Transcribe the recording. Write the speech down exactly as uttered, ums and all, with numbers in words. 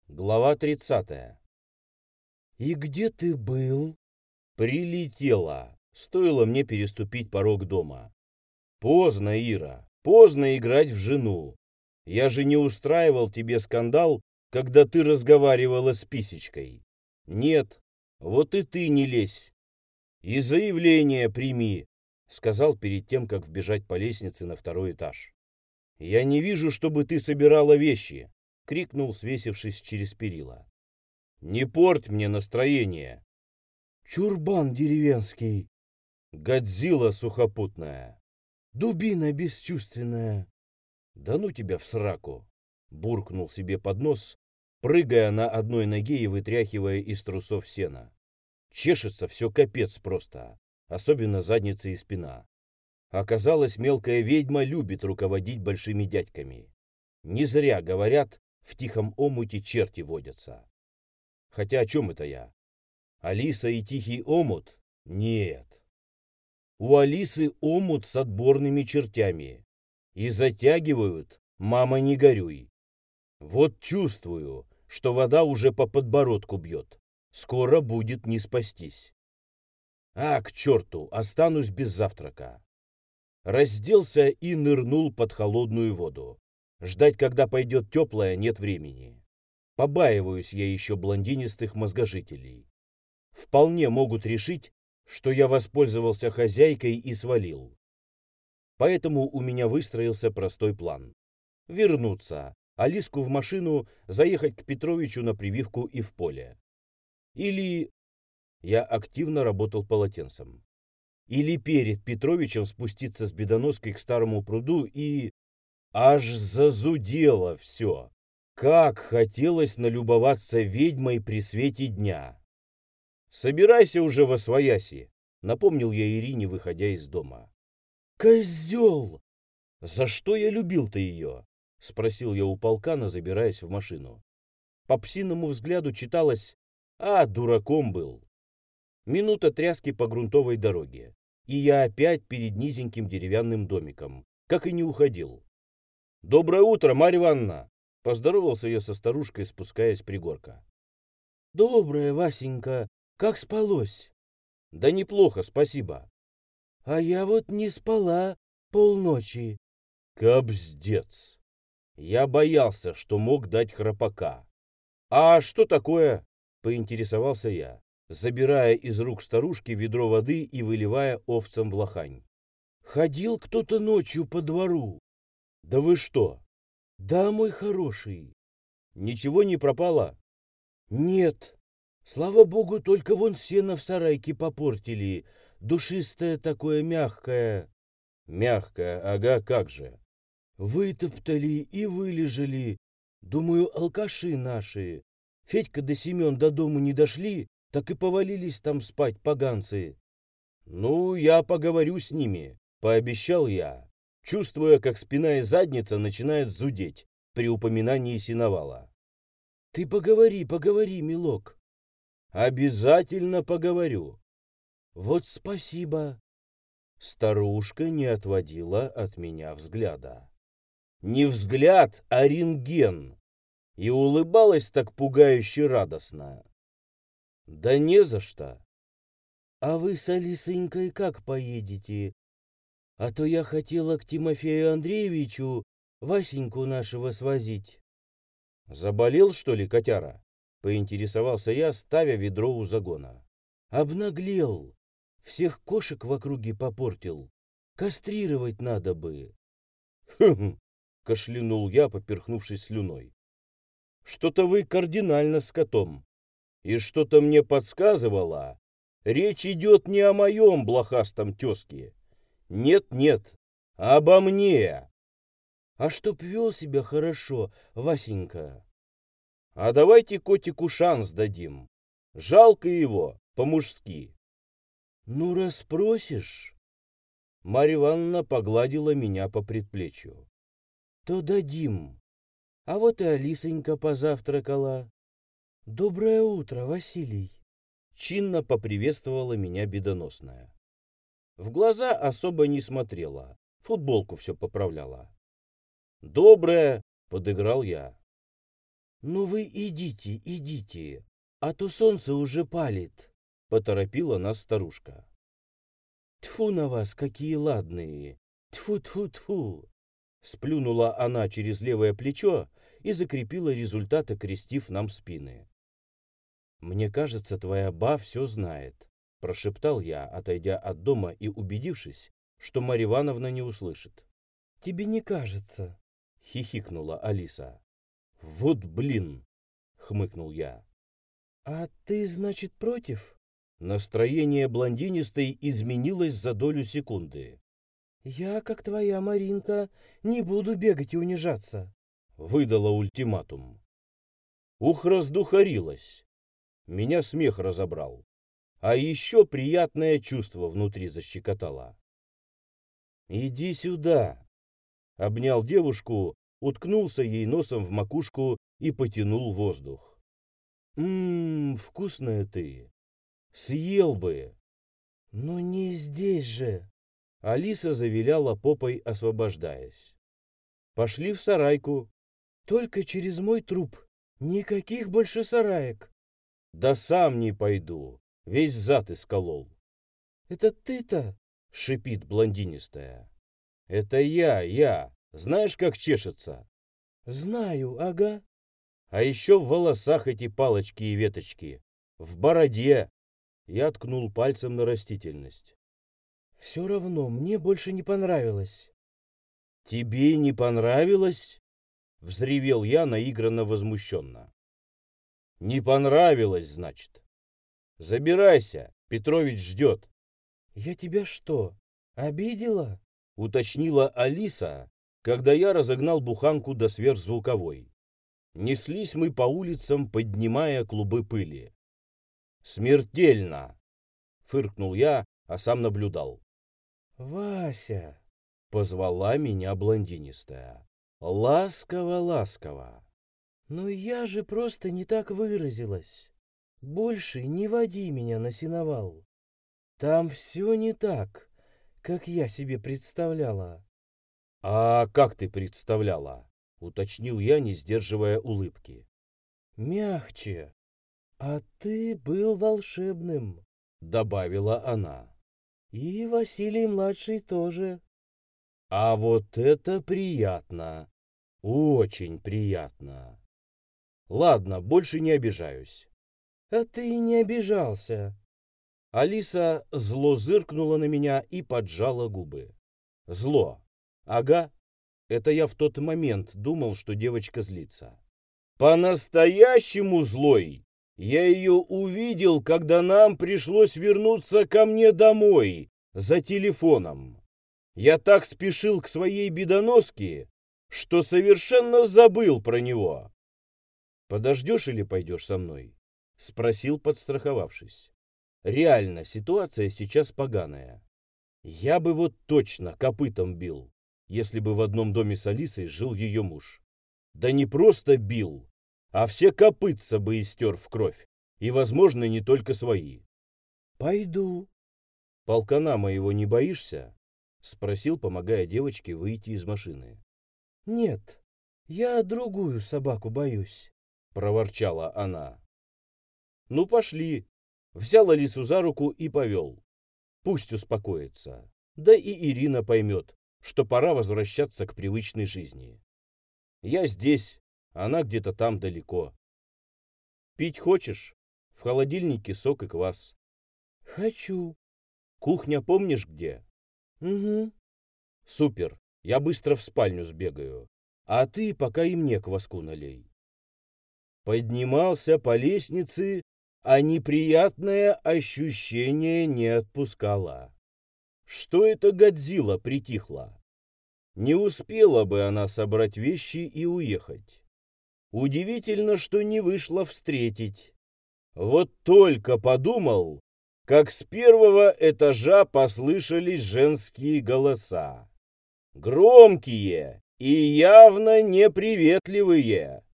Глава тридцатая. «И где ты был?» Прилетела. Стоило мне переступить порог дома. Поздно, Ира, поздно играть в жену. Я же не устраивал тебе скандал, когда ты разговаривала с писечкой. Нет, вот и ты не лезь. И заявление прими, сказал перед тем, как вбежать по лестнице на второй этаж. Я не вижу, чтобы ты собирала вещи, крикнул, свесившись через перила. Не порть мне настроение. «Чурбан деревенский, Годзилла сухопутная. дубина бесчувственная». Да ну тебя в сраку, буркнул себе под нос, прыгая на одной ноге и вытряхивая из трусов сена. Чешется все капец просто, особенно задница и спина. Оказалось, мелкая ведьма любит руководить большими дядьками. Не зря говорят, в тихом омуте черти водятся. Хотя о чем это я? Алиса и тихий омут? Нет. У Алисы омут с отборными чертями. И затягивают, мама, не горюй. Вот чувствую, что вода уже по подбородку бьет. Скоро будет не спастись. А, к черту, останусь без завтрака. Разделся и нырнул под холодную воду. Ждать, когда пойдет теплая, нет времени. Побаиваюсь я еще блондинистых мозгожителей. Вполне могут решить, что я воспользовался хозяйкой и свалил. Поэтому у меня выстроился простой план. Вернуться, Алиску в машину, заехать к Петровичу на прививку и в поле. Или... Я активно работал полотенцем. Или перед Петровичем спуститься с бедоноской к старому пруду и... Аж зазудело все. Как хотелось налюбоваться ведьмой при свете дня. «Собирайся уже восвояси», — напомнил я Ирине, выходя из дома. «Козел!» «За что я любил-то ее?» — спросил я у полкана, забираясь в машину. По псиному взгляду читалось: «А, дураком был». Минута тряски по грунтовой дороге, и я опять перед низеньким деревянным домиком, как и не уходил. «Доброе утро, Марья Ивановна!» — поздоровался я со старушкой, спускаясь с пригорка. «Доброе, Васенька, как спалось?» «Да неплохо, спасибо». «А я вот не спала полночи». Кобздец. Я боялся, что мог дать храпака. «А что такое?» — поинтересовался я, забирая из рук старушки ведро воды и выливая овцам в лохань. «Ходил кто-то ночью по двору». «Да вы что?» «Да, мой хороший». «Ничего не пропало?» «Нет. Слава богу, только вон сено в сарайке попортили. Душистое такое, мягкое». «Мягкое, ага, как же». Вытоптали и вылежали. Думаю, алкаши наши. Федька да Семен до дому не дошли, так и повалились там спать поганцы. «Ну, я поговорю с ними», — пообещал я, чувствуя, как спина и задница начинают зудеть при упоминании сеновала. «Ты поговори, поговори, милок». «Обязательно поговорю». «Вот спасибо». Старушка не отводила от меня взгляда. Не взгляд, а рентген. И улыбалась так пугающе радостно. «Да не за что». «А вы с Алисонькой как поедете? А то я хотела к Тимофею Андреевичу Васеньку нашего свозить». «Заболел, что ли, котяра?» — поинтересовался я, ставя ведро у загона. «Обнаглел. Всех кошек в округе попортил. Кастрировать надо бы». «Хм!» — кашлянул я, поперхнувшись слюной. «Что-то вы кардинально с котом. И что-то мне подсказывало, речь идет не о моем блохастом тезке. Нет-нет, обо мне. А чтоб вел себя хорошо, Васенька». А давайте котику шанс дадим. Жалко его, по-мужски». «Ну, расспросишь, Марья Ивановна погладила меня по предплечью. то дадим. А вот и Алисонька позавтракала. Доброе утро, Василий». Чинно поприветствовала меня бедоносная. В глаза особо не смотрела, футболку все поправляла. «Доброе», — подыграл я. Ну вы идите, идите, а то солнце уже палит, поторопила нас старушка. Тьфу на вас, какие ладные! Тьфу-тьфу-тьфу! Сплюнула она через левое плечо и закрепила результат, окрестив нам спины. «Мне кажется, твоя ба все знает», — прошептал я, отойдя от дома и убедившись, что Марья Ивановна не услышит. «Тебе не кажется», — хихикнула Алиса. «Вот блин!» — хмыкнул я. «А ты, значит, против?» Настроение блондинистой изменилось за долю секунды. «Я, как твоя Маринка, не буду бегать и унижаться», — выдала ультиматум. Ух, раздухарилась. Меня смех разобрал. А еще приятное чувство внутри защекотало. «Иди сюда!» Обнял девушку, уткнулся ей носом в макушку и потянул воздух. «Ммм, вкусная ты! Съел бы!» «Но не здесь же!» Алиса завиляла попой, освобождаясь. «Пошли в сарайку». «Только через мой труп. Никаких больше сараек». «Да сам не пойду. Весь зад исколол». «Это ты-то?» — шипит блондинистая. «Это я, я. Знаешь, как чешется?» «Знаю, ага». «А еще в волосах эти палочки и веточки. В бороде». Я ткнул пальцем на растительность. «Все равно мне больше не понравилось». «Тебе не понравилось?» — взревел я наигранно возмущенно. «Не понравилось, значит. Забирайся, Петрович ждет». «Я тебя что, обидела?» — уточнила Алиса, когда я разогнал буханку до сверхзвуковой. Неслись мы по улицам, поднимая клубы пыли. «Смертельно!» — фыркнул я, а сам наблюдал. «Вася!» — позвала меня блондинистая. Ласково-ласково. «Ну я же просто не так выразилась. Больше не води меня на сеновал. Там все не так, как я себе представляла». «А как ты представляла?» — уточнил я, не сдерживая улыбки. «Мягче. А ты был волшебным», — добавила она. «И Василий-младший тоже». «А вот это приятно! Очень приятно! Ладно, больше не обижаюсь». «А ты не обижался». Алиса зло зыркнула на меня и поджала губы. «Зло? Ага. Это я в тот момент думал, что девочка злится. По-настоящему злой я ее увидел, когда нам пришлось вернуться ко мне домой за телефоном. Я так спешил к своей бедоноске, что совершенно забыл про него». «Подождешь или пойдешь со мной?» — спросил, подстраховавшись. «Реально, ситуация сейчас поганая. Я бы вот точно копытом бил, если бы в одном доме с Алисой жил ее муж. Да не просто бил, а все копытца бы истер в кровь, и, возможно, не только свои». «Пойду». «Полкана моего не боишься?» — спросил, помогая девочке выйти из машины. «Нет, я другую собаку боюсь», — проворчала она. «Ну, пошли». Взял Алису за руку и повел. Пусть успокоится. Да и Ирина поймет, что пора возвращаться к привычной жизни. Я здесь, она где-то там далеко. «Пить хочешь? В холодильнике сок и квас». «Хочу». «Кухня помнишь где?» «Угу». «Супер, я быстро в спальню сбегаю, а ты пока и мне кваску налей». Поднимался по лестнице, а неприятное ощущение не отпускало. Что это Годзилла притихла? Не успела бы она собрать вещи и уехать. Удивительно, что не вышла встретить. Вот только подумал, как с первого этажа послышались женские голоса. Громкие и явно неприветливые.